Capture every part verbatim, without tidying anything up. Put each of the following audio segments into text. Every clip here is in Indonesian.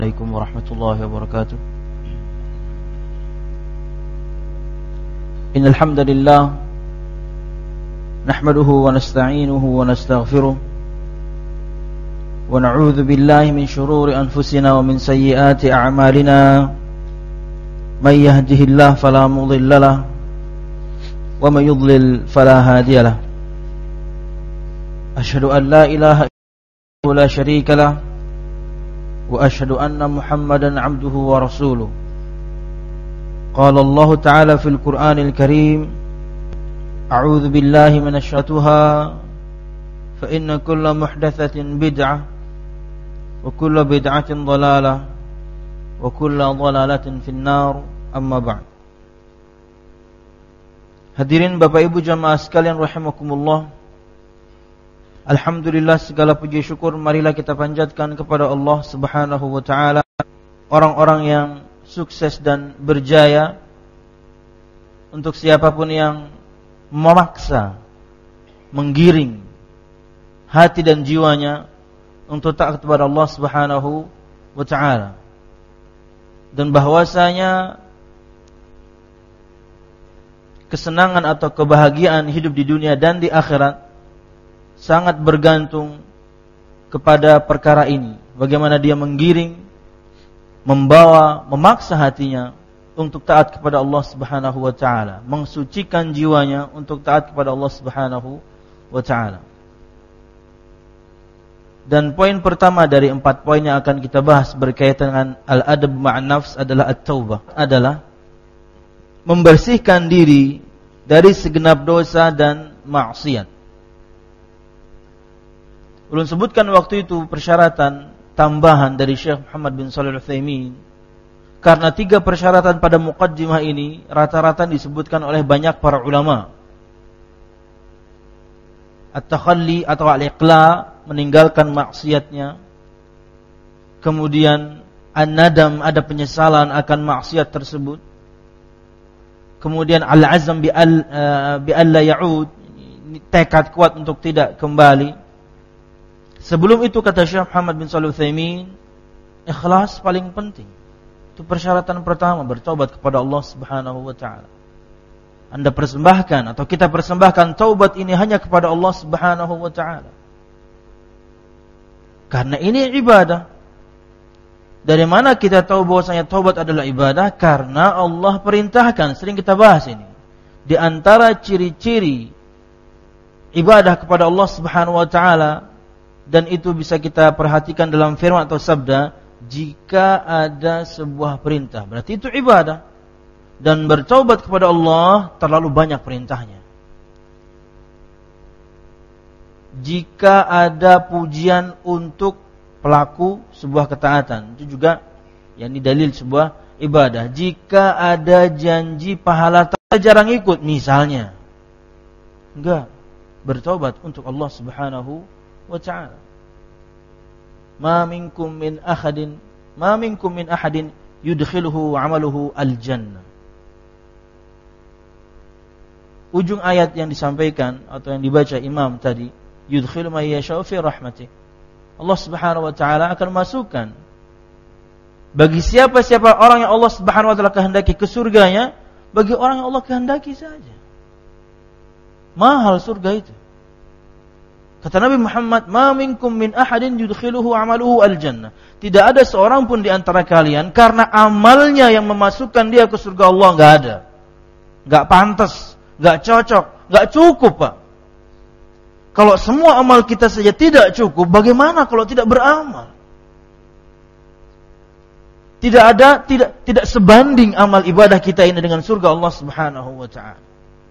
Assalamualaikum warahmatullahi wabarakatuh. Innal hamdalillah nahmaduhu wa nasta'inuhu wa nastaghfiruh wa na'udzu billahi min shururi anfusina wa min sayyiati a'malina. May yahdihillahu fala mudilla lahu wa may yudlil fala hadiya lahu. Asyhadu an la ilaha illallah la syarika lahu wa asyhadu anna Muhammadan abduhu wa rasuluh. Qala Allah Ta'ala fil Qur'anil Karim, a'udzu billahi minasy syaituha fa inna kulla muhdatsatin bid'ah wa kulla bid'atin dhalalah wa kulla dhalalatin finnar, amma ba'd. Hadirin Bapak Ibu jamaah sekalian rahimakumullah, alhamdulillah, segala puji syukur marilah kita panjatkan kepada Allah Subhanahu wa taala. Orang-orang yang sukses dan berjaya, untuk siapapun yang memaksa, menggiring hati dan jiwanya untuk taat kepada Allah Subhanahu wa taala, dan bahwasanya kesenangan atau kebahagiaan hidup di dunia dan di akhirat sangat bergantung kepada perkara ini. Bagaimana dia menggiring, membawa, memaksa hatinya untuk taat kepada Allah Subhanahu wa taala, mensucikan jiwanya untuk taat kepada Allah Subhanahu wa taala. Dan poin pertama dari empat poin yang akan kita bahas berkaitan dengan al-adab ma'an nafs adalah at-taubah, adalah membersihkan diri dari segenap dosa dan maksiat. Ulun sebutkan waktu itu persyaratan tambahan dari Syekh Muhammad bin Shalih Al-Utsaimin, karena tiga persyaratan pada muqaddimah ini rata-rata disebutkan oleh banyak para ulama. At-takhalli atau al-iqla, meninggalkan maksiatnya. Kemudian an-nadam, ada penyesalan akan maksiat tersebut. Kemudian al-azam bi alla ya'ud, tekad kuat untuk tidak kembali. Sebelum itu, kata Syekh Muhammad bin Shalih Al-Utsaimin, ikhlas paling penting. Itu persyaratan pertama, bertaubat kepada Allah Subhanahu wa taala. Anda persembahkan atau kita persembahkan taubat ini hanya kepada Allah Subhanahu wa taala. Karena ini ibadah. Dari mana kita tahu bahwasanya taubat adalah ibadah? Karena Allah perintahkan, sering kita bahas ini. Di antara ciri-ciri ibadah kepada Allah Subhanahu wa taala, dan itu bisa kita perhatikan dalam firman atau sabda, jika ada sebuah perintah, berarti itu ibadah. Dan bertaubat kepada Allah terlalu banyak perintahnya. Jika ada pujian untuk pelaku sebuah ketaatan, itu juga yakni dalil sebuah ibadah. Jika ada janji pahala, jarang ikut misalnya, enggak, bertaubat untuk Allah Subhanahu wa ta'ala. Ma minkum min ahadin ma minkum min ahadin yudkhiluhu 'amaluhu al-jannah. Ujung ayat yang disampaikan atau yang dibaca imam tadi, yudkhilu may yasha'u fi rahmatih. Allah Subhanahu wa ta'ala akan masukkan bagi siapa-siapa orang yang Allah Subhanahu wa ta'ala kehendaki ke surganya, bagi orang yang Allah kehendaki saja. Mahal surga itu. Kata Nabi Muhammad, ma minkum min ahadin yudkhiluhu 'amaluhu al-jannah. Tidak ada seorang pun di antara kalian karena amalnya yang memasukkan dia ke surga Allah, enggak ada. Enggak pantas, enggak cocok, enggak cukup, Pak. Kalau semua amal kita saja tidak cukup, bagaimana kalau tidak beramal? Tidak ada, tidak tidak sebanding amal ibadah kita ini dengan surga Allah Subhanahu wa taala.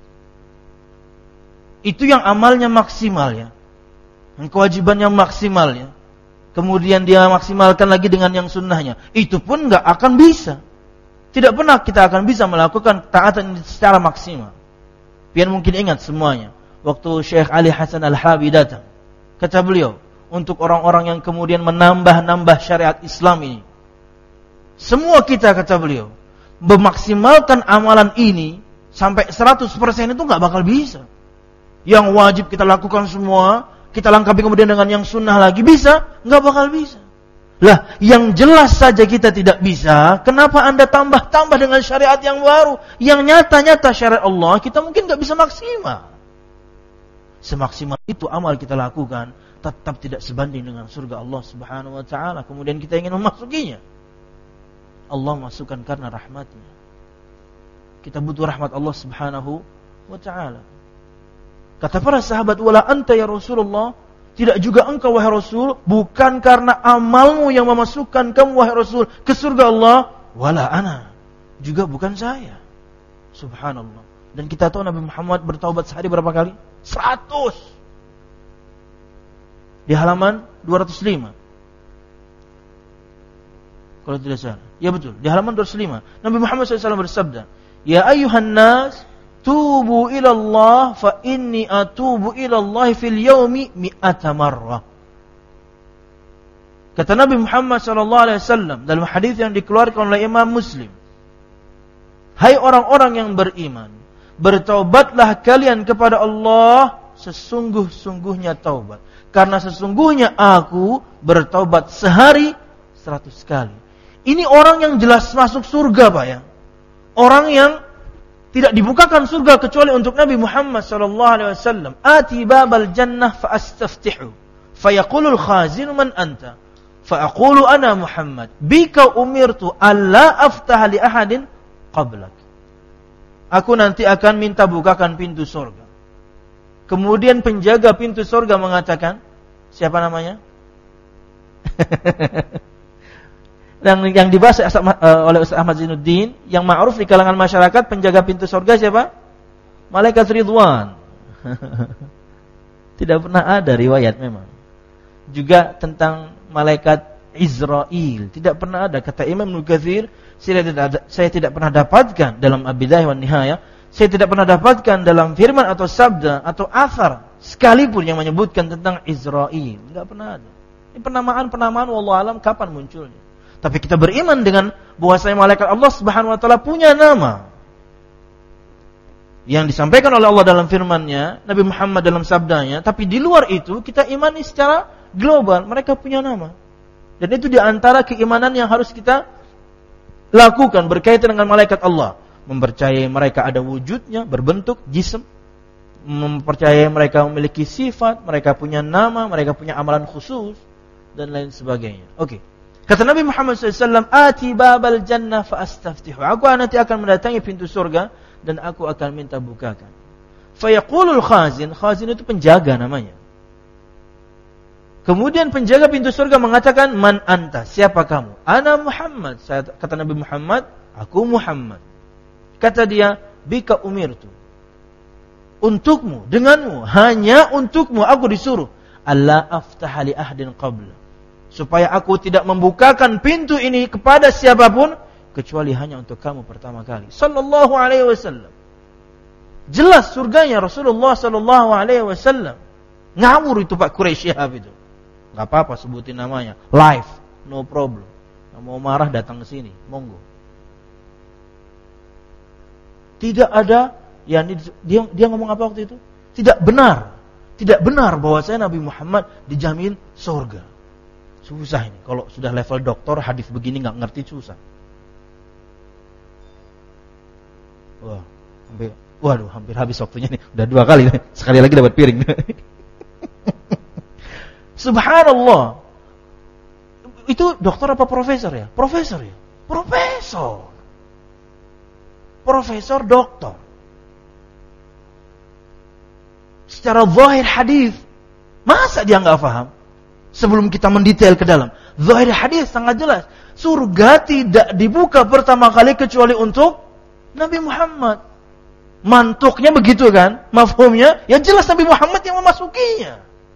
Itu yang amalnya maksimal ya. Kewajibannya maksimal ya. Kemudian dia maksimalkan lagi dengan yang sunnahnya. Itu pun enggak akan bisa. Tidak pernah kita akan bisa melakukan taatan secara maksimal. Pian mungkin ingat semuanya, waktu Syekh Ali Hasan Al-Halabi datang, kata beliau, untuk orang-orang yang kemudian menambah-nambah syariat Islam ini, semua kita, kata beliau, memaksimalkan amalan ini sampai seratus persen itu enggak bakal bisa. Yang wajib kita lakukan semua, kita lengkapi kemudian dengan yang sunnah lagi, bisa? Enggak bakal bisa. Lah, yang jelas saja kita tidak bisa, kenapa Anda tambah-tambah dengan syariat yang baru? Yang nyata-nyata syariat Allah, kita mungkin nggak bisa maksimal. Semaksimal itu amal kita lakukan, tetap tidak sebanding dengan surga Allah Subhanahu wa taala. Kemudian kita ingin memasukinya. Allah masukkan karena rahmatnya. Kita butuh rahmat Allah Subhanahu wa taala. Kata para sahabat, wala anta ya Rasulullah, tidak juga engkau wahai Rasul, bukan karena amalmu yang memasukkan kamu wahai Rasul ke surga Allah, wala ana, juga bukan saya. Subhanallah. Dan kita tahu Nabi Muhammad bertaubat sehari berapa kali? seratus. Di halaman dua ratus lima. Kalau tidak salah. Ya betul, di halaman dua ratus lima. Nabi Muhammad shallallahu alaihi wasallam bersabda, "Ya ayyuhan nas, tubu ila Allah fa inni atubu ila Allah fil yaumi mi'ata marrah." Kata Nabi Muhammad sallallahu alaihi wasallam dalam hadis yang dikeluarkan oleh Imam Muslim, "Hai orang-orang yang beriman, bertaubatlah kalian kepada Allah sesungguh-sungguhnya taubat, karena sesungguhnya aku bertaubat sehari seratus kali." Ini orang yang jelas masuk surga, Pak ya. Orang yang tidak dibukakan surga kecuali untuk Nabi Muhammad sallallahu alaihi wasallam. Ati babal jannah fa astaftihu. Fa yaqulul khazinu man anta? Fa aqulu ana Muhammad. Bika umirtu alla aftaha li ahadin qablak. Aku nanti akan minta bukakan pintu surga. Kemudian penjaga pintu surga mengatakan, siapa namanya? Dan yang dibahas oleh Ustaz Ahmad Zainuddin, yang ma'ruf di kalangan masyarakat, penjaga pintu surga siapa? Malaikat Ridwan. Tidak pernah ada riwayat memang. Juga tentang malaikat Israel, tidak pernah ada. Kata Imam Ibnu Katsir, saya tidak ada, saya tidak pernah dapatkan dalam Al-Bidayah wan Nihayah, saya tidak pernah dapatkan dalam firman atau sabda atau athar sekalipun yang menyebutkan tentang Israel. Tidak pernah ada. Ini penamaan-penamaan wallahu alam kapan munculnya. Tapi kita beriman dengan bahwasanya malaikat Allah Subhanahu wa taala punya nama. Yang disampaikan oleh Allah dalam firman-Nya, Nabi Muhammad dalam sabdanya, tapi di luar itu kita imani secara global, mereka punya nama. Dan itu di antara keimanan yang harus kita lakukan berkaitan dengan malaikat Allah. Mempercayai mereka ada wujudnya, berbentuk jism, mempercayai mereka memiliki sifat, mereka punya nama, mereka punya amalan khusus dan lain sebagainya. Oke. Okay. Kata Nabi Muhammad shallallahu alaihi wasallam, "Ati babal jannah fa astaftihu." Aku nanti akan mendatangi pintu surga dan aku akan minta bukakan. Fa yaqulul khazin, khazin itu penjaga namanya. Kemudian penjaga pintu surga mengatakan, "Man anta? Siapa kamu?" "Ana Muhammad." Saya kata Nabi Muhammad, "Aku Muhammad." Kata dia, "Bika umirtu." Untukmu, denganmu, hanya untukmu aku disuruh, "Alla aftaha li ahdin qabla." Supaya aku tidak membukakan pintu ini kepada siapapun kecuali hanya untuk kamu pertama kali. Sallallahu alaihi wasallam. Jelas surganya Rasulullah sallallahu alaihi wasallam. Ngawur itu Pak Quraisy Shihab itu. Enggak apa-apa sebutin namanya. Live, no problem. Nggak mau marah datang ke sini, monggo. Tidak ada, ya dia dia ngomong apa waktu itu? Tidak benar. Tidak benar bahwasanya Nabi Muhammad dijamin surga. Susah ini. Kalau sudah level doktor, hadis begini nggak ngerti susah. Wah, hampir, waduh, hampir habis waktunya nih. Udah dua kali nih. Sekali lagi dapat piring. Subhanallah. Itu dokter apa profesor ya? Profesor ya? Profesor. Profesor doktor. Secara zahir hadis, masa dia nggak paham? Sebelum kita mendetail ke dalam, zahir hadis sangat jelas. Surga tidak dibuka pertama kali kecuali untuk Nabi Muhammad. Mantuknya begitu kan? Mafhumnya, ya jelas Nabi Muhammad yang memasukinya.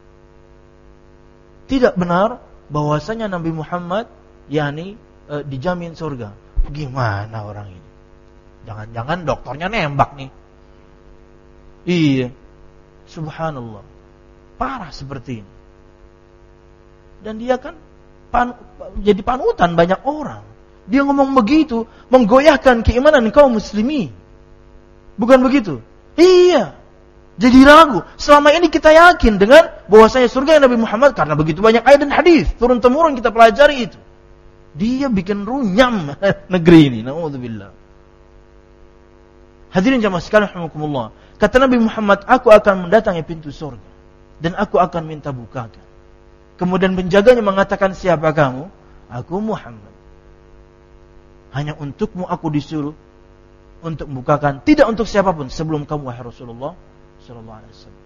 Tidak benar bahwasanya Nabi Muhammad yakni e, dijamin surga. Gimana orang ini? Jangan-jangan dokternya nembak nih. Iya. Subhanallah. Parah seperti ini. Dan dia kan pan, jadi panutan banyak orang. Dia ngomong begitu, menggoyahkan keimanan kaum muslimin. Bukan begitu? Iya. Jadi ragu. Selama ini kita yakin dengan bahwasanya surga Nabi Muhammad karena begitu banyak ayat dan hadis turun temurun kita pelajari itu. Dia bikin runyam negeri ini. Nauzubillah. Hadirin jamaah sekalian rahimakumullah. Kata Nabi Muhammad, aku akan mendatangi pintu surga dan aku akan minta bukakan. Kemudian penjaganya mengatakan, siapa kamu? Aku Muhammad. Hanya untukmu aku disuruh untuk membukakan, tidak untuk siapapun sebelum kamu wahai Rasulullah sallallahu alaihi wasallam.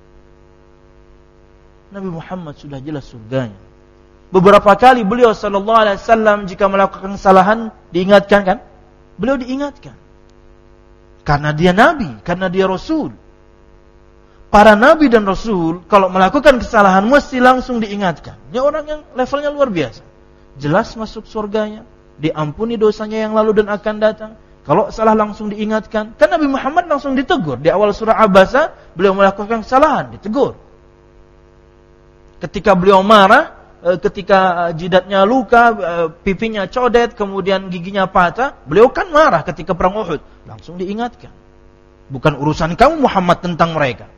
Nabi Muhammad sudah jelas surganya. Beberapa kali beliau sallallahu alaihi wasallam jika melakukan kesalahan diingatkan kan? Beliau diingatkan. Karena dia nabi, karena dia rasul. Para nabi dan rasul kalau melakukan kesalahan mesti langsung diingatkan. Ini orang yang levelnya luar biasa. Jelas masuk surganya, diampuni dosanya yang lalu dan akan datang. Kalau salah langsung diingatkan. Kan Nabi Muhammad langsung ditegur. Di awal surah Abasa, beliau melakukan kesalahan, ditegur. Ketika beliau marah, ketika jidatnya luka, pipinya codet, kemudian giginya patah, beliau kan marah ketika perang Uhud. Langsung diingatkan. Bukan urusan kamu Muhammad tentang mereka.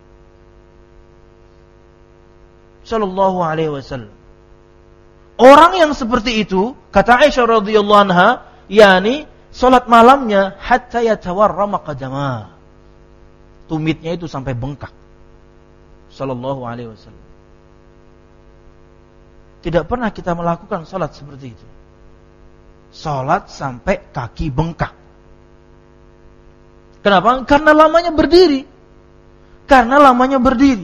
Sallallahu alaihi wasallam. Orang yang seperti itu, kata Aisyah radhiyallahu anha, yakni salat malamnya hatta yatawarrama qadamah. Tumitnya itu sampai bengkak. Sallallahu alaihi wasallam. Tidak pernah kita melakukan salat seperti itu. Salat sampai kaki bengkak. Kenapa? Karena lamanya berdiri. Karena lamanya berdiri.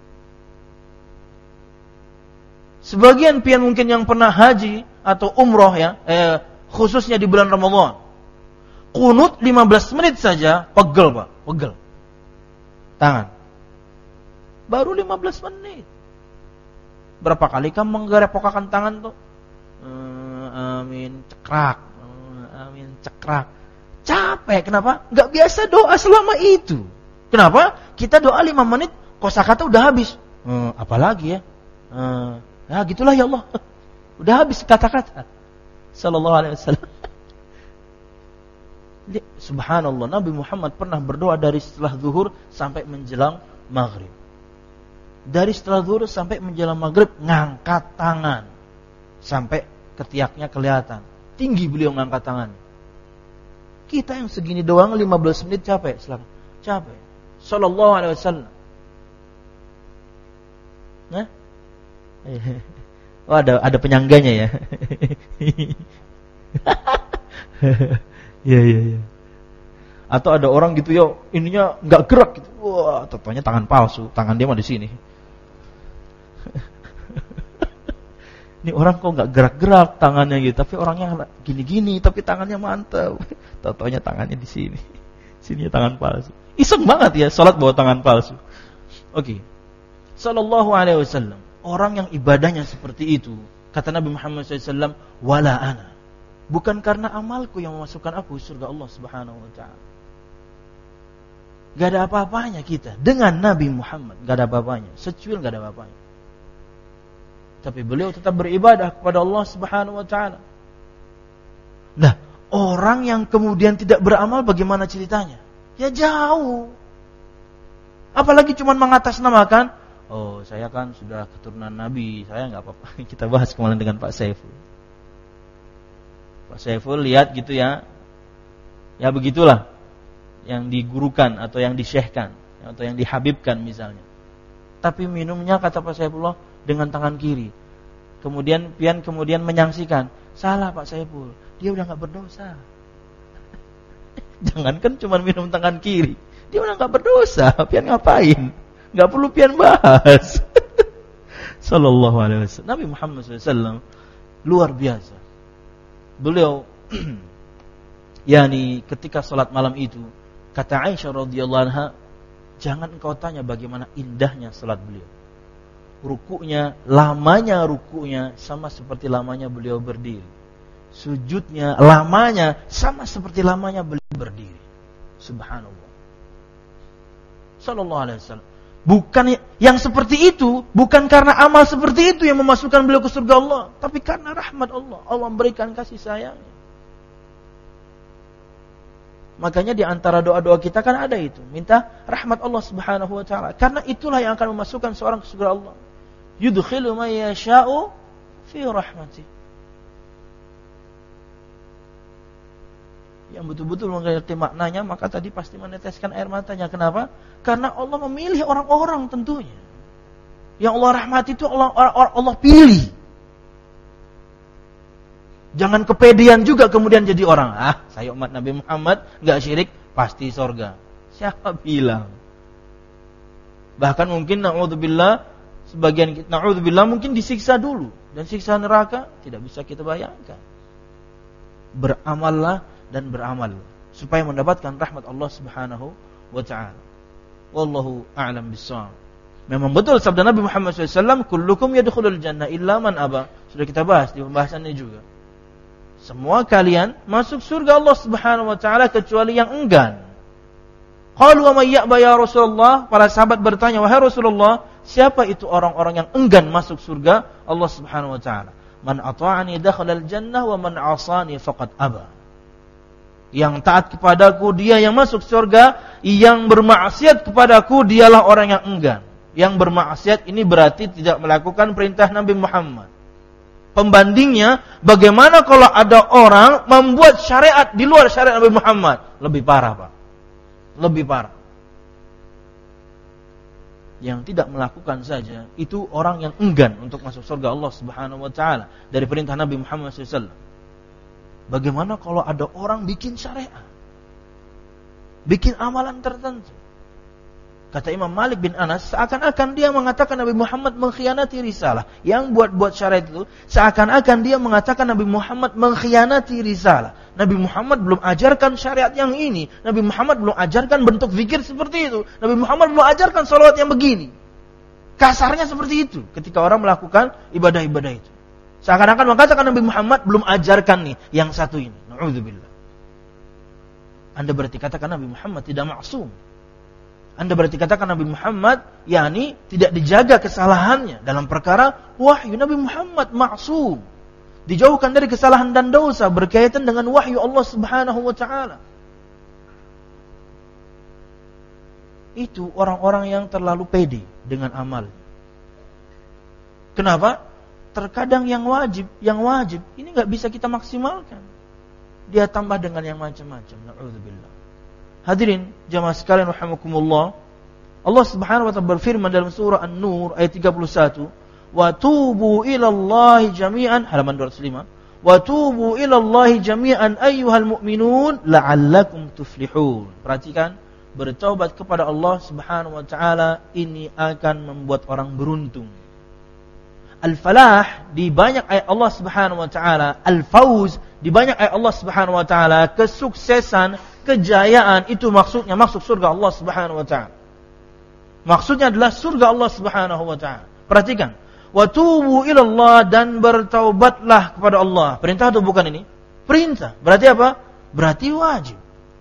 Sebagian pian mungkin yang pernah haji atau umroh ya, eh, khususnya di bulan Ramadan. Qunut lima belas menit saja, pegel Pak, pegel. Tangan. Baru lima belas menit. Berapa kali kamu menggerepokakan tangan tuh? Uh, amin, cekrak. Uh, amin, cekrak. Capek, kenapa? Gak biasa doa selama itu. Kenapa? Kita doa lima menit, kosakata udah habis. Uh, apalagi ya? Uh, Ya gitulah ya Allah. Udah habis kata-kata. Sallallahu alaihi wasallam. Subhanallah, Nabi Muhammad pernah berdoa dari setelah zuhur sampai menjelang maghrib. Dari setelah zuhur sampai menjelang maghrib ngangkat tangan sampai ketiaknya kelihatan. Tinggi beliau ngangkat tangan. Kita yang segini doang lima belas menit capek, silakan. Capek. Sallallahu alaihi wasallam. Nah, oh ada ada penyangganya ya. Iya iya iya. Atau ada orang gitu ya, ininya enggak gerak gitu. Wah, tentunya tangan palsu, tangan dia mah di sini. Ini orang kok enggak gerak-gerak tangannya gitu, tapi orangnya gini-gini tapi tangannya mantap. Tentunya tangannya di sini. Sininya tangan palsu. Iseng banget ya salat bawa tangan palsu. Oke. Okay. Sallallahu alaihi wasallam. Orang yang ibadahnya seperti itu, kata Nabi Muhammad shallallahu alaihi wasallam, wala ana. Bukan karena amalku yang memasukkan aku surga Allah Subhanahu wa taala. Gak ada apa-apanya kita dengan Nabi Muhammad, gak ada apa-apanya. Secuil gak ada apa-apanya. Tapi beliau tetap beribadah kepada Allah Subhanahu wa taala. Nah, orang yang kemudian tidak beramal bagaimana ceritanya? Ya jauh. Apalagi cuma mengatasnamakan, oh saya kan sudah keturunan Nabi, saya nggak apa-apa. Kita bahas kemarin dengan Pak Saiful. Pak Saiful lihat gitu ya, ya begitulah yang digurukan atau yang disyekhkan atau yang dihabibkan misalnya. Tapi minumnya kata Pak Saifullah dengan tangan kiri. Kemudian pian kemudian menyangsikan, salah Pak Saiful, dia udah nggak berdosa. Jangankan cuma minum tangan kiri, dia udah nggak berdosa, pian ngapain? Gak perlu pian bahas. Sallallahu alaihi wasallam. Nabi Muhammad sallallahu alaihi wasallam luar biasa. Beliau yakni ketika salat malam itu, kata Aisyah radhiyallahu anha, jangan engkau tanya bagaimana indahnya salat beliau. Ruku'nya, lamanya ruku'nya sama seperti lamanya beliau berdiri. Sujudnya, lamanya sama seperti lamanya beliau berdiri. Subhanallah. Sallallahu alaihi wasallam. Bukan yang seperti itu, bukan karena amal seperti itu yang memasukkan beliau ke surga Allah, tapi karena rahmat Allah. Allah memberikan kasih sayangnya. Makanya di antara doa-doa kita kan ada itu, minta rahmat Allah Subhanahu wa taala. Karena itulah yang akan memasukkan seorang ke surga Allah. Yudkhilu may yasha'u fi rahmati. Yang betul-betul mengerti maknanya, maka tadi pasti meneteskan air matanya. Kenapa? Karena Allah memilih orang-orang tentunya. Yang Allah rahmati itu Allah, Allah, Allah pilih. Jangan kepedean juga kemudian jadi orang. Ah, saya umat Nabi Muhammad, enggak syirik, pasti surga. Siapa bilang? Bahkan mungkin na'udzubillah, sebagian na'udzubillah mungkin disiksa dulu. Dan siksa neraka tidak bisa kita bayangkan. Beramallah dan beramal supaya mendapatkan rahmat Allah Subhanahu wa ta'ala. Wallahu a'lam bissawab. Memang betul sabda Nabi Muhammad shallallahu alaihi wasallam, kullukum yadkhulul jannah illa man aba. Sudah kita bahas di pembahasannya juga. Semua kalian masuk surga Allah Subhanahu wa taala kecuali yang enggan. Qalu wa may ya'ba ya Rasulullah? Para sahabat bertanya, wahai Rasulullah, siapa itu orang-orang yang enggan masuk surga Allah Subhanahu wa taala? Man ata'ani dakhala al-jannah wa man 'asani faqad aba. Yang taat kepadaku dia yang masuk surga, yang bermaksiat kepadaku dialah orang yang enggan. Yang bermaksiat ini berarti tidak melakukan perintah Nabi Muhammad. Pembandingnya, bagaimana kalau ada orang membuat syariat di luar syariat Nabi Muhammad? Lebih parah, Pak. Lebih parah. Yang tidak melakukan saja, itu orang yang enggan untuk masuk surga Allah Subhanahu wa taala dari perintah Nabi Muhammad shallallahu alaihi wasallam. Bagaimana kalau ada orang bikin syariat? Bikin amalan tertentu. Kata Imam Malik bin Anas, seakan-akan dia mengatakan Nabi Muhammad mengkhianati risalah. Yang buat-buat syariat itu, seakan-akan dia mengatakan Nabi Muhammad mengkhianati risalah. Nabi Muhammad belum ajarkan syariat yang ini. Nabi Muhammad belum ajarkan bentuk zikir seperti itu. Nabi Muhammad belum ajarkan salawat yang begini. Kasarnya seperti itu ketika orang melakukan ibadah-ibadah itu. Seakan-akan mengatakan Nabi Muhammad belum ajarkan nih yang satu ini. Na'udzubillah. Anda berarti katakan Nabi Muhammad tidak maksum. Anda berarti katakan Nabi Muhammad yakni tidak dijaga kesalahannya dalam perkara wahyu. Nabi Muhammad maksum, dijauhkan dari kesalahan dan dosa berkaitan dengan wahyu Allah Subhanahu wa taala. Itu orang-orang yang terlalu pede dengan amal. Kenapa? Terkadang yang wajib, yang wajib ini enggak bisa kita maksimalkan. Dia tambah dengan yang macam-macam. Na'udzubillah. Hadirin jamaah sekalian rahimakumullah, Allah Subhanahu wa taala berfirman dalam surah An-Nur ayat tiga puluh satu, "Wa tubu ilallahi jami'an," halaman dua ratus lima, "Wa tubu ilallahi jami'an ayyuhal mu'minun la'allakum tuflihun." Perhatikan, bertaubat kepada Allah Subhanahu wa taala ini akan membuat orang beruntung. Al-falah di banyak ayat Allah Subhanahu wa taala, al-fauz di banyak ayat Allah Subhanahu wa taala, kesuksesan, kejayaan itu maksudnya masuk surga Allah Subhanahu wa taala. Maksudnya adalah surga Allah Subhanahu wa taala. Perhatikan, wa tubu ilallah, dan bertaubatlah kepada Allah. Perintah atau bukan ini? Perintah. Berarti apa? Berarti wajib.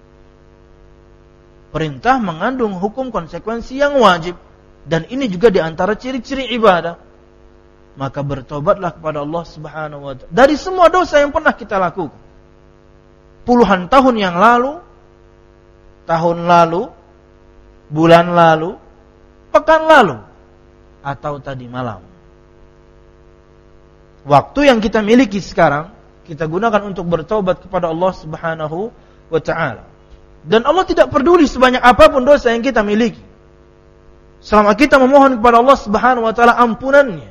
Perintah mengandung hukum konsekuensi yang wajib, dan ini juga di antara ciri-ciri ibadah. Maka bertobatlah kepada Allah Subhanahu wa taala dari semua dosa yang pernah kita lakukan. Puluhan tahun yang lalu, tahun lalu, bulan lalu, pekan lalu, atau tadi malam. Waktu yang kita miliki sekarang, kita gunakan untuk bertobat kepada Allah Subhanahu wa taala. Dan Allah tidak peduli sebanyak apapun dosa yang kita miliki, selama kita memohon kepada Allah Subhanahu wa taala ampunannya.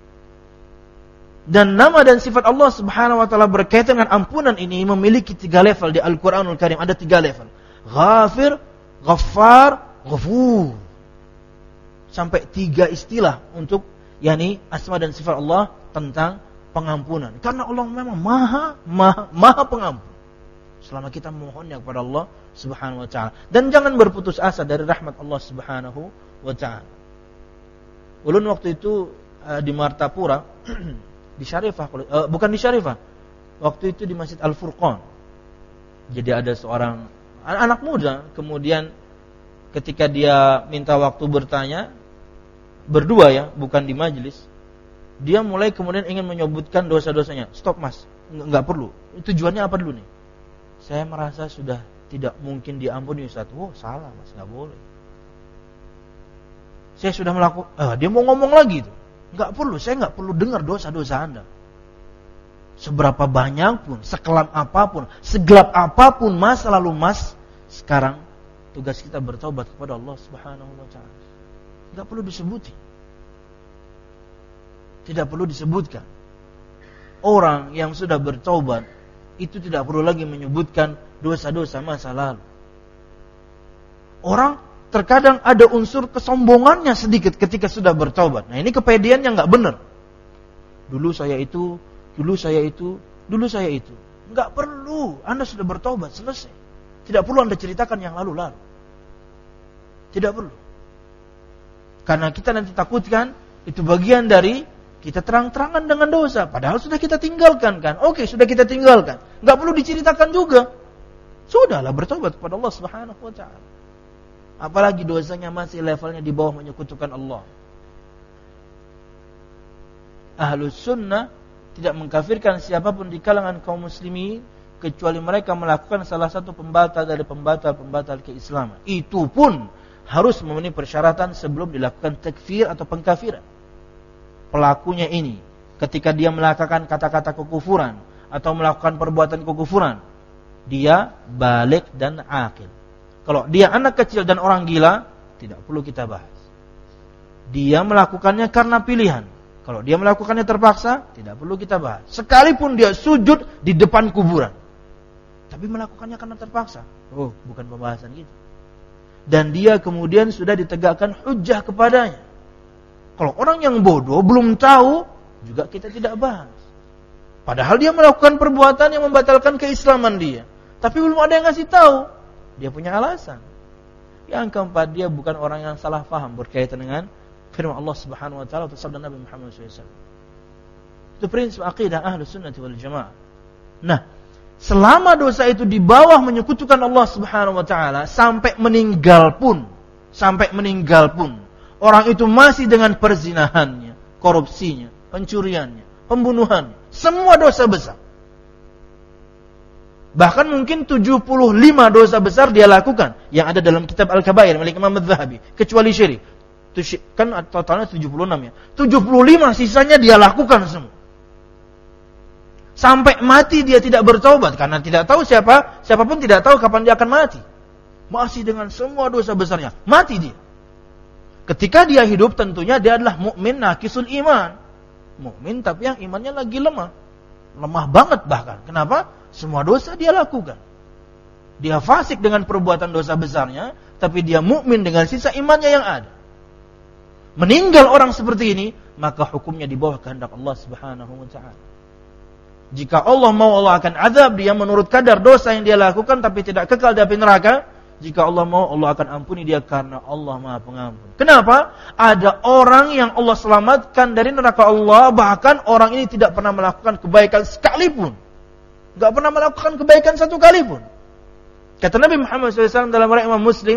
Dan nama dan sifat Allah Subhanahu wa taala berkaitan dengan ampunan ini memiliki tiga level di Al-Qur'anul Karim. Ada tiga level. Ghafir, Ghaffar, Ghafur. Sampai tiga istilah untuk yakni asma dan sifat Allah tentang pengampunan. Karena Allah memang maha, maha, maha pengampun. Selama kita memohonnya kepada Allah Subhanahu wa taala. Dan jangan berputus asa dari rahmat Allah Subhanahu wa taala. Ulun waktu itu uh, di Martapura di Syarifah, uh, bukan di Syarifah. Waktu itu di Masjid Al-Furqan. Jadi ada seorang anak muda, kemudian ketika dia minta waktu bertanya, berdua ya, bukan di majelis, dia mulai kemudian ingin menyebutkan dosa-dosanya. Stop mas, enggak perlu. Tujuannya apa dulu nih? Saya merasa sudah tidak mungkin diampuni Ustaz. Oh, salah Mas, enggak boleh. Saya sudah melakukan, eh, dia mau ngomong lagi itu. Enggak perlu, saya enggak perlu dengar dosa-dosa Anda. Seberapa banyak pun, sekelam apapun, segelap apapun masa lalu Mas, sekarang tugas kita bertobat kepada Allah Subhanahu wa taala. Enggak perlu disebutin. Tidak perlu disebutkan. Orang yang sudah bertobat itu tidak perlu lagi menyebutkan dosa-dosa masa lalu. Orang terkadang ada unsur kesombongannya sedikit ketika sudah bertobat. Nah, ini kepedean yang enggak benar. Dulu saya itu, dulu saya itu, dulu saya itu. Enggak perlu. Anda sudah bertobat, selesai. Tidak perlu Anda ceritakan yang lalu-lalu. Tidak perlu. Karena kita nanti takutkan itu bagian dari kita terang-terangan dengan dosa. Padahal sudah kita tinggalkan kan. Oke, sudah kita tinggalkan. Enggak perlu diceritakan juga. Sudahlah bertobat kepada Allah Subhanahu wa taala. Apalagi dosanya masih levelnya di bawah menyekutukan Allah. Ahlus sunnah tidak mengkafirkan siapapun di kalangan kaum muslimin kecuali mereka melakukan salah satu pembatal dari pembatal-pembatal keislaman. Itu pun harus memenuhi persyaratan sebelum dilakukan takfir atau pengkafiran. Pelakunya ini ketika dia melakukan kata-kata kekufuran atau melakukan perbuatan kekufuran, dia balik dan akil. Kalau dia anak kecil dan orang gila, tidak perlu kita bahas. Dia melakukannya karena pilihan. Kalau dia melakukannya terpaksa, tidak perlu kita bahas. Sekalipun dia sujud di depan kuburan, tapi melakukannya karena terpaksa, oh, bukan pembahasan kita. Dan dia kemudian sudah ditegakkan hujjah kepadanya. Kalau orang yang bodoh belum tahu, juga kita tidak bahas. Padahal dia melakukan perbuatan yang membatalkan keislaman dia, tapi belum ada yang ngasih tahu. Dia punya alasan. Yang keempat, dia bukan orang yang salah faham berkaitan dengan firman Allah Subhanahu wa taala atau sabda Nabi Muhammad shallallahu alaihi wasallam. Itu prinsip akidah Ahlus Sunnah wal Jamaah. Nah, selama dosa itu di bawah menyekutukan Allah Subhanahu wa taala sampai meninggal pun, sampai meninggal pun orang itu masih dengan perzinahannya, korupsinya, pencuriannya, pembunuhannya, semua dosa besar. Bahkan mungkin tujuh puluh lima dosa besar dia lakukan yang ada dalam kitab Al-Kabair milik Imam Az-Zahabi, kecuali syirik. Kan totalnya tujuh puluh enam ya. tujuh puluh lima sisanya dia lakukan semua. Sampai mati dia tidak bertaubat karena tidak tahu siapa, siapapun tidak tahu kapan dia akan mati. Masih dengan semua dosa besarnya, mati dia. Ketika dia hidup tentunya dia adalah mukmin naqisul iman. Mukmin tapi yang imannya lagi lemah. Lemah banget bahkan. Kenapa? Semua dosa dia lakukan. Dia fasik dengan perbuatan dosa besarnya, tapi dia mukmin dengan sisa imannya yang ada. Meninggal orang seperti ini, maka hukumnya di bawah kehendak Allah Subhanahu wa taala. Jika Allah mau, Allah akan azab dia menurut kadar dosa yang dia lakukan tapi tidak kekal di api neraka. Jika Allah mau, Allah akan ampuni dia karena Allah Maha Pengampun. Kenapa? Ada orang yang Allah selamatkan dari neraka Allah, bahkan orang ini tidak pernah melakukan kebaikan sekalipun. Enggak pernah melakukan kebaikan satu kali pun. Kata Nabi Muhammad shallallahu alaihi wasallam dalam riwayat Imam Muslim,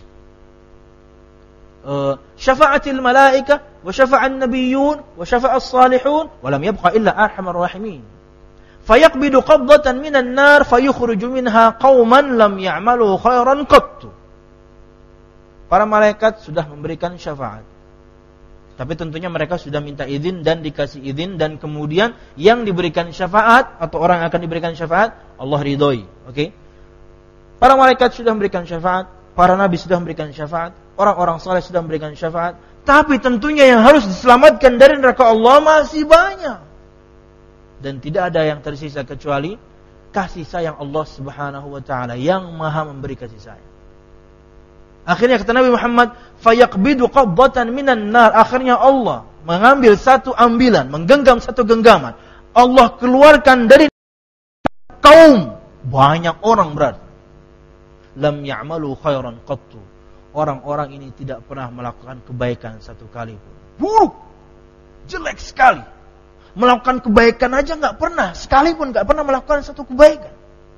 syafa'atil malaika wa syafa'an nabiyyun wa syafa'as salihun wa lam yabqa illa arhamar rahimin. Fayaqbidu qabdatan minan nar fayukhruju minha qauman lam ya'malu khairan qattu. Para malaikat sudah memberikan syafaat. Tapi tentunya mereka sudah minta izin dan dikasih izin, dan kemudian yang diberikan syafaat atau orang yang akan diberikan syafaat Allah ridhoi. Oke? Okay? Para malaikat sudah memberikan syafaat, para nabi sudah memberikan syafaat, orang-orang saleh sudah memberikan syafaat, tapi tentunya yang harus diselamatkan dari neraka Allah masih banyak. Dan tidak ada yang tersisa kecuali kasih sayang Allah Subhanahu wa taala yang Maha memberi kasih sayang. Akhirnya kata Nabi Muhammad, fayaqbidu qabdatan minan nar. Akhirnya Allah mengambil satu ambilan, menggenggam satu genggaman. Allah keluarkan dari kaum banyak orang berarti. Lam ya'malu khairan qattu. Orang-orang ini tidak pernah melakukan kebaikan satu kali pun. Buruk. Jelek sekali. Melakukan kebaikan aja enggak pernah, sekalipun enggak pernah melakukan satu kebaikan.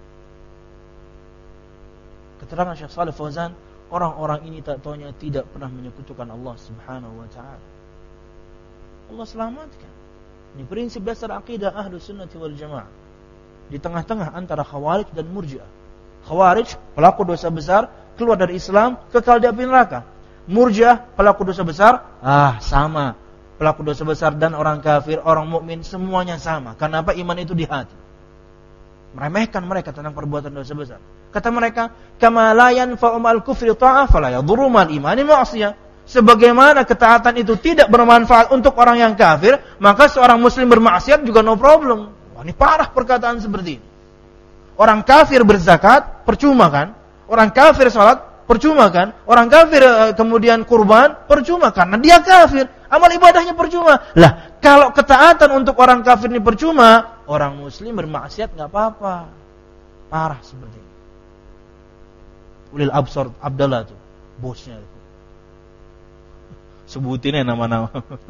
Keterangan Syekh Shalih Fauzan, orang-orang ini tak taunya tidak pernah menyekutukan Allah Subhanahu wa taala. Allah selamatkan. Ini prinsip dasar akidah Ahlus Sunnah wal Jamaah. Di tengah-tengah antara Khawarij dan Murji'ah. Khawarij, pelaku dosa besar, keluar dari Islam, kekal di api neraka. Murji'ah, pelaku dosa besar, ah sama. Pelaku dosa besar dan orang kafir, orang mukmin semuanya sama. Karena apa? Iman itu di hati. Meremehkan mereka tentang perbuatan dosa besar. Kata mereka, kama la yanfa'u ma'al kufri ta'ah fala yadhurru ma'al imani ma'siyah. Sebagaimana ketaatan itu tidak bermanfaat untuk orang yang kafir, maka seorang muslim bermaksiat juga no problem. Wah, ini parah perkataan seperti ini. Orang kafir berzakat, percuma kan? Orang kafir salat, percuma kan? Orang kafir kemudian kurban, percuma karena dia kafir. Amal ibadahnya percuma. Lah, kalau ketaatan untuk orang kafir ini percuma, orang muslim bermaksiat enggak apa-apa. Parah seperti ini. Ulil Absar Abdallah tuh, bosnya itu. Sebutinnya nama-nama.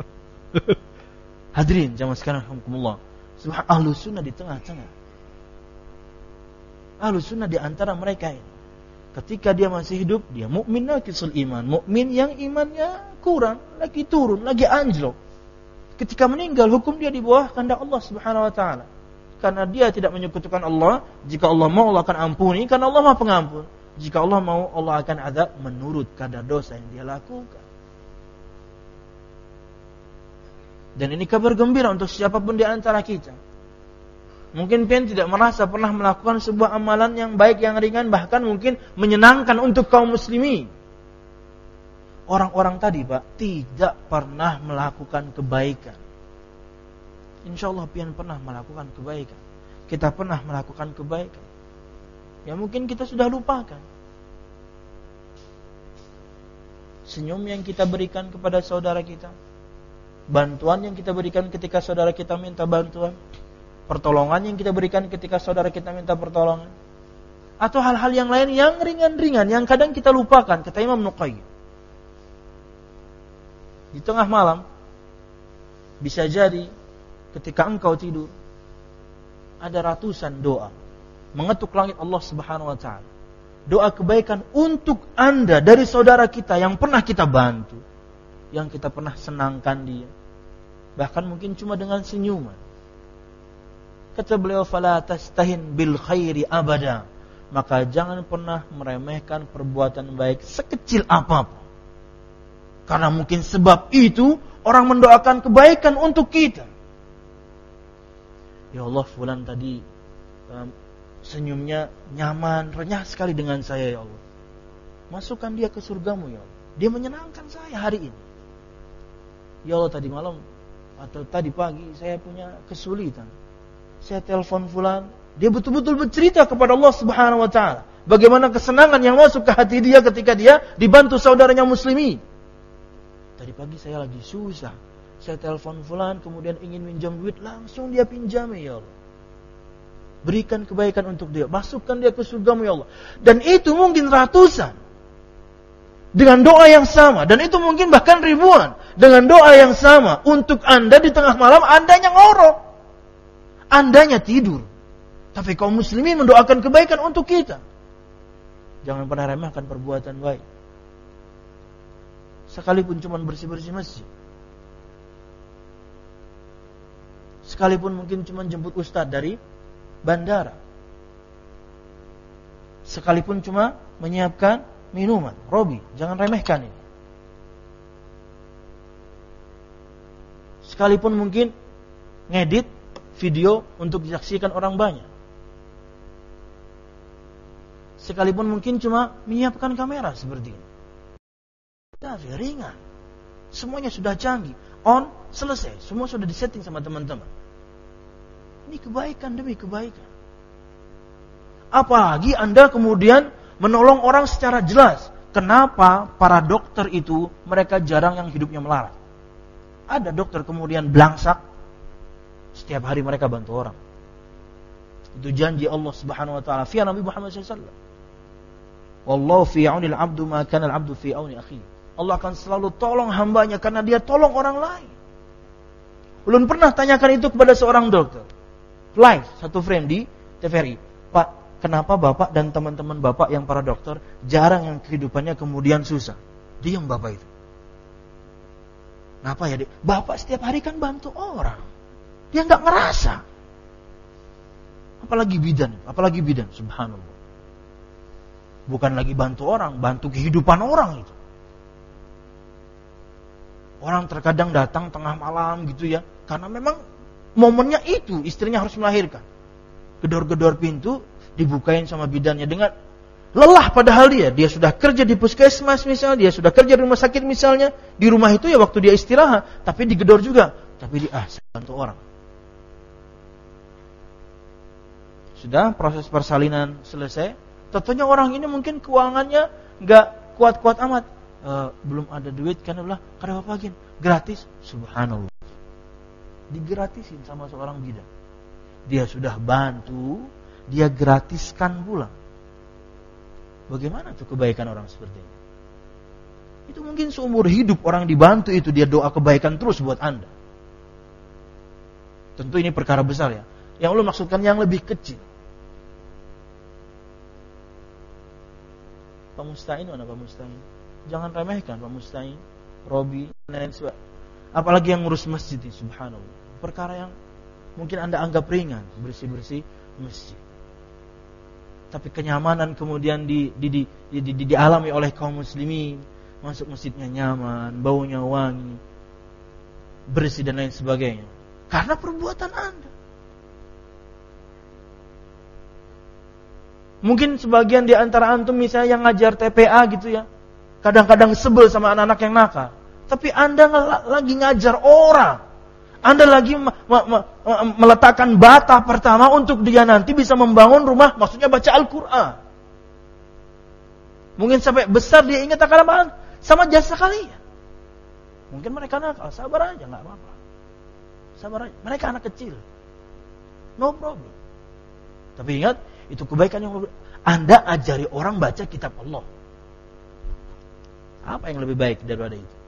Hadirin jamaah sekalian rahimakumullah. Subhan Ahlus Sunnah di tengah-tengah. Ahlus Sunnah di antara mereka ini. Ketika dia masih hidup, dia mukmin naqisul iman, mukmin yang imannya kurang, lagi turun, lagi anjlok. Ketika meninggal, hukum dia di bawah kehendak Allah Subhanahu wa taala. Karena dia tidak menyekutukan Allah, jika Allah mau Allah akan ampuni, karena Allah Maha Pengampun. Jika Allah mau Allah akan azab menurut kadar dosa yang dia lakukan. Dan ini kabar gembira untuk siapapun di antara kita. Mungkin pian tidak merasa pernah melakukan sebuah amalan yang baik, yang ringan, bahkan mungkin menyenangkan untuk kaum muslimin. Orang-orang tadi, Pak, tidak pernah melakukan kebaikan. Insya Allah pian pernah melakukan kebaikan. Kita pernah melakukan kebaikan. Ya mungkin kita sudah lupakan. Senyum yang kita berikan kepada saudara kita, bantuan yang kita berikan ketika saudara kita minta bantuan, pertolongan yang kita berikan ketika saudara kita minta pertolongan, atau hal-hal yang lain yang ringan-ringan yang kadang kita lupakan. Kata Imam Nuqayyim, di tengah malam bisa jadi ketika engkau tidur ada ratusan doa mengetuk langit Allah Subhanahu wa taala. Doa kebaikan untuk Anda dari saudara kita yang pernah kita bantu, yang kita pernah senangkan dia. Bahkan mungkin cuma dengan senyuman. Kata beliau, fala tastahin bil khairi abada. Maka jangan pernah meremehkan perbuatan baik sekecil apapun. Karena mungkin sebab itu orang mendoakan kebaikan untuk kita. Ya Allah, fulan tadi um, senyumnya nyaman, renyah sekali dengan saya, ya Allah. Masukkan dia ke surgamu, ya Allah. Dia menyenangkan saya hari ini. Ya Allah, tadi malam atau tadi pagi saya punya kesulitan. Saya telepon fulan, dia betul-betul bercerita kepada Allah Subhanahu wa taala bagaimana kesenangan yang masuk ke hati dia ketika dia dibantu saudaranya muslimin. Tadi pagi saya lagi susah. Saya telepon fulan kemudian ingin minjam duit, langsung dia pinjam, ya Allah. Berikan kebaikan untuk dia, masukkan dia ke surgamu, ya Allah. Dan itu mungkin ratusan. Dengan doa yang sama. Dan itu mungkin bahkan ribuan. Dengan doa yang sama. Untuk Anda di tengah malam, Andanya ngorok. Andanya tidur. Tapi kaum muslimin mendoakan kebaikan untuk kita. Jangan pernah remehkan perbuatan baik. Sekalipun cuma bersih-bersih masjid. Sekalipun mungkin cuma jemput ustadz dari bandara. Sekalipun cuma menyiapkan minuman, Robi, jangan remehkan ini. Sekalipun mungkin ngedit video untuk disaksikan orang banyak. Sekalipun mungkin cuma menyiapkan kamera seperti ini. Tapi ringan. Semuanya sudah canggih. On, selesai. Semua sudah disetting sama teman-teman. Ini kebaikan demi kebaikan. Apalagi Anda kemudian menolong orang secara jelas. Kenapa para dokter itu mereka jarang yang hidupnya melarat? Ada dokter kemudian belangsak, setiap hari mereka bantu orang. Itu janji Allah Subhanahu wa taala via Nabi Muhammad sallallahu alaihi wasallam. Wallahu fi aunil 'abdu ma kana al-'abdu fi auni akhihi. Allah akan selalu tolong hambanya karena dia tolong orang lain. Belum pernah tanyakan itu kepada seorang dokter. Live satu frame di T V R I. Pak, kenapa Bapak dan teman-teman Bapak yang para dokter jarang yang kehidupannya kemudian susah? Diam Bapak itu. Kenapa ya, Dek? Bapak setiap hari kan bantu orang. Dia enggak ngerasa. Apalagi bidan, apalagi bidan, subhanallah. Bukan lagi bantu orang, bantu kehidupan orang itu. Orang terkadang datang tengah malam gitu ya, karena memang momennya itu, istrinya harus melahirkan. Gedor-gedor pintu, dibukain sama bidannya dengan lelah, padahal dia dia sudah kerja di puskesmas misalnya, dia sudah kerja di rumah sakit misalnya, di rumah itu ya waktu dia istirahat, tapi digedor juga, tapi dia ah bantu orang. Sudah proses persalinan selesai, tentunya orang ini mungkin keuangannya nggak kuat-kuat amat, e, belum ada duit karena bilang kada apa gin gratis, subhanallah, digratisin sama seorang bidan. Dia sudah bantu, dia gratiskan pula. Bagaimana tuh kebaikan orang seperti ini? Itu mungkin seumur hidup orang dibantu itu, dia doa kebaikan terus buat Anda. Tentu ini perkara besar ya. Yang Allah maksudkan yang lebih kecil. Pak Musta'in mana Pak Musta'in? Jangan remehkan Pak Musta'in, Robi, dan lain sebagainya. Apalagi yang ngurus masjid ini, subhanallah. Perkara yang mungkin Anda anggap ringan, bersih-bersih masjid. Tapi kenyamanan kemudian di, di, di, di, di, di, dialami oleh kaum muslimin. Masuk masjidnya nyaman, baunya wangi, bersih dan lain sebagainya. Karena perbuatan Anda. Mungkin sebagian di antara antum misalnya yang ngajar T P A gitu ya, kadang-kadang sebel sama anak-anak yang nakal. Tapi Anda ng- lagi ngajar orang. Anda lagi me- me- me- meletakkan bata pertama untuk dia nanti bisa membangun rumah, maksudnya baca Al-Quran. Mungkin sampai besar dia ingat akan apa? Sama jasa kalian. Mungkin mereka nakal, sabar aja, gak apa-apa. Sabar aja, mereka anak kecil. No problem. Tapi ingat, itu kebaikan yang Anda ajari orang baca kitab Allah. Apa yang lebih baik daripada itu?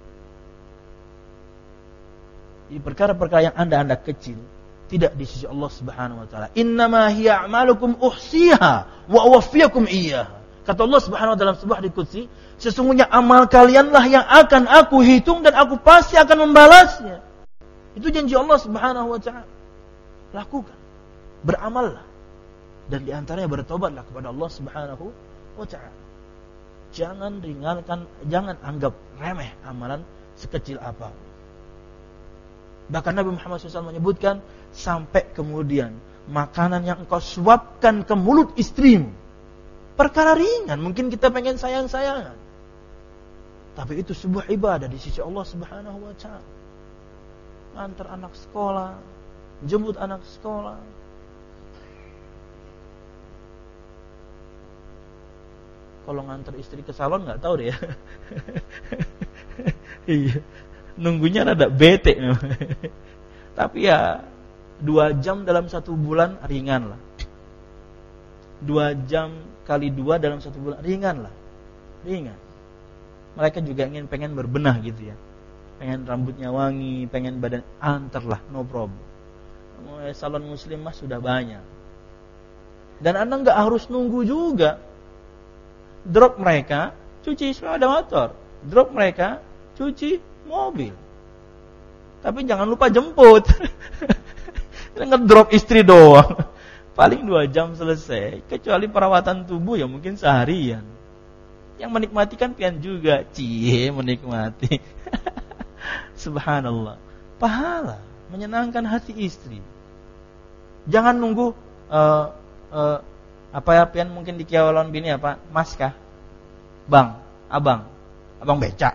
Di perkara-perkara yang anda anggap kecil, tidak di sisi Allah Subhanahu wa taala. Innama hiya a'malukum uhsiha wa uwaffiyakum iyyaha. Kata Allah Subhanahu wa taala dalam sebuah hadits qudsi, sesungguhnya amal kalianlah yang akan aku hitung dan aku pasti akan membalasnya. Itu janji Allah Subhanahu wa taala. Lakukan, beramallah, dan di antaranya bertobatlah kepada Allah Subhanahu wa taala. Jangan ringankan, jangan anggap remeh amalan sekecil apa. Bahkan Nabi Muhammad shallallahu alaihi wasallam menyebutkan, sampai kemudian makanan yang engkau suapkan ke mulut istrimu, perkara ringan, mungkin kita pengen sayang-sayangan, tapi itu sebuah ibadah di sisi Allah Subhanahu wa taala. Antar anak sekolah, jemput anak sekolah, kalau ngantar istri ke salon nggak tahu deh ya. Iya, nunggunya rada bete. Tapi ya dua jam dalam satu bulan ringan lah. Dua jam kali dua dalam satu bulan ringan lah, ringan. Mereka juga ingin pengen berbenah gitu ya, pengen rambutnya wangi, pengen badan, antar lah, no problem. Salon muslim mah sudah banyak. Dan anda nggak harus nunggu juga. Drop mereka, cuci sepeda motor. Drop mereka, cuci mobil. Tapi jangan lupa jemput. Ngedrop istri doang. Paling dua jam selesai. Kecuali perawatan tubuh ya mungkin seharian. Yang menikmati kan pian juga. Cie, menikmati. Subhanallah. Pahala, menyenangkan hati istri. Jangan nunggu uh, uh, apa ya pian mungkin di kiawalan bini apa? Mas kah? Bang, abang. Abang becak.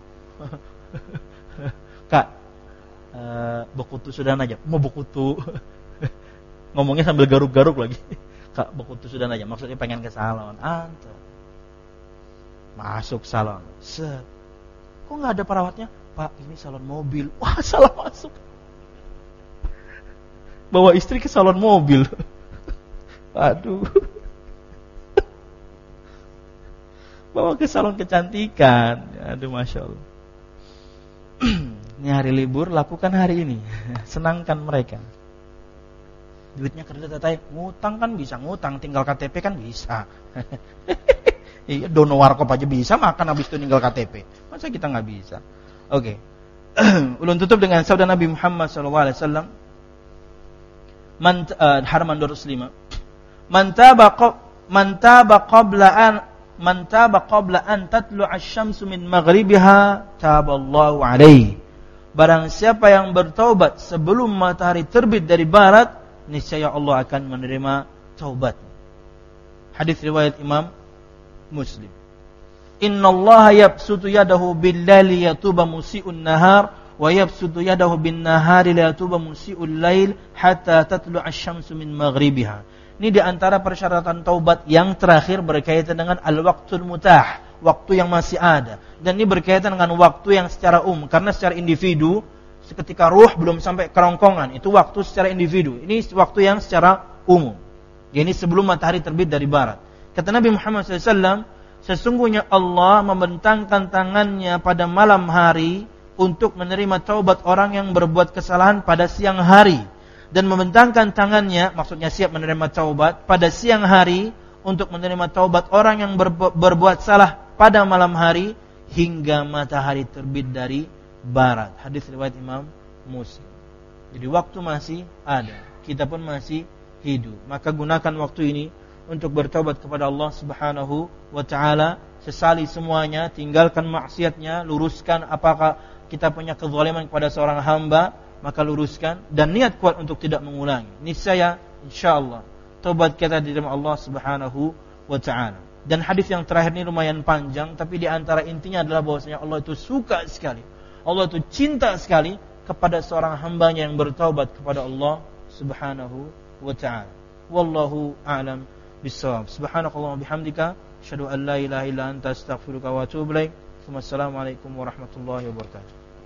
Kak, uh, bekutu sudah aja. Mau bekutu. Ngomongnya sambil garuk-garuk lagi. Kak, bekutu sudah aja. Maksudnya pengen ke salon. Antar. Masuk salon. Set. Kok enggak ada perawatnya? Pak, ini salon mobil. Wah, salah masuk. Bawa istri ke salon mobil. Aduh. Bawa ke salon kecantikan. Aduh, Masya Allah. Ini hari libur, lakukan hari ini. Senangkan mereka. Duitnya kerja tatai, ngutang kan bisa ngutang, tinggal K T P kan bisa. Iya, dono warkop aja bisa, makan habis itu tinggal K T P. Masa kita nggak bisa? Oke. Okay. Ulun tutup dengan sabda Nabi Muhammad sallallahu alaihi wasallam. Man uh, haraman dua ratus lima. Man taba man taba qabla an man taba qabla an tatlu'a asy-syamsu min maghribiha taballahu alaihi. Barang siapa yang bertaubat sebelum matahari terbit dari barat, niscaya Allah akan menerima taubat. Hadis riwayat Imam Muslim. Innallaha yabsutu yadahu bil-laili yatuba musii'un nahar wa yabsutu yadahu bin-nahari liyatuba musii'ul lail hatta tatlu'a asy-syamsu min maghribiha. Ini di antara persyaratan taubat yang terakhir berkaitan dengan al-waqtul mutah, waktu yang masih ada. Dan ini berkaitan dengan waktu yang secara umum, karena secara individu ketika ruh belum sampai kerongkongan, itu waktu secara individu. Ini waktu yang secara umum. Ini sebelum matahari terbit dari barat. Kata Nabi Muhammad shallallahu alaihi wasallam, sesungguhnya Allah membentangkan tangannya pada malam hari untuk menerima taubat orang yang berbuat kesalahan pada siang hari, dan membentangkan tangannya, maksudnya siap menerima taubat pada siang hari untuk menerima taubat orang yang berbu- berbuat salah pada malam hari hingga matahari terbit dari barat. Hadis riwayat Imam Muslim. Jadi waktu masih ada, kita pun masih hidup. Maka gunakan waktu ini untuk bertaubat kepada Allah Subhanahu wa taala, sesali semuanya, tinggalkan maksiatnya, luruskan apakah kita punya kezaliman kepada seorang hamba, maka luruskan dan niat kuat untuk tidak mengulangi. Niscaya insyaallah taubat kita diterima Allah Subhanahu wa taala. Dan hadis yang terakhir ini lumayan panjang, tapi di antara intinya adalah bahwasanya Allah itu suka sekali, Allah itu cinta sekali kepada seorang hambanya yang bertaubat kepada Allah Subhanahu wa taala. Wallahu a'lam bissawab. Subhanakallahumma bihamdika asyhadu an la ilaha illa anta astaghfiruka wa atubu ilaik. Wassalamualaikum warahmatullahi wabarakatuh.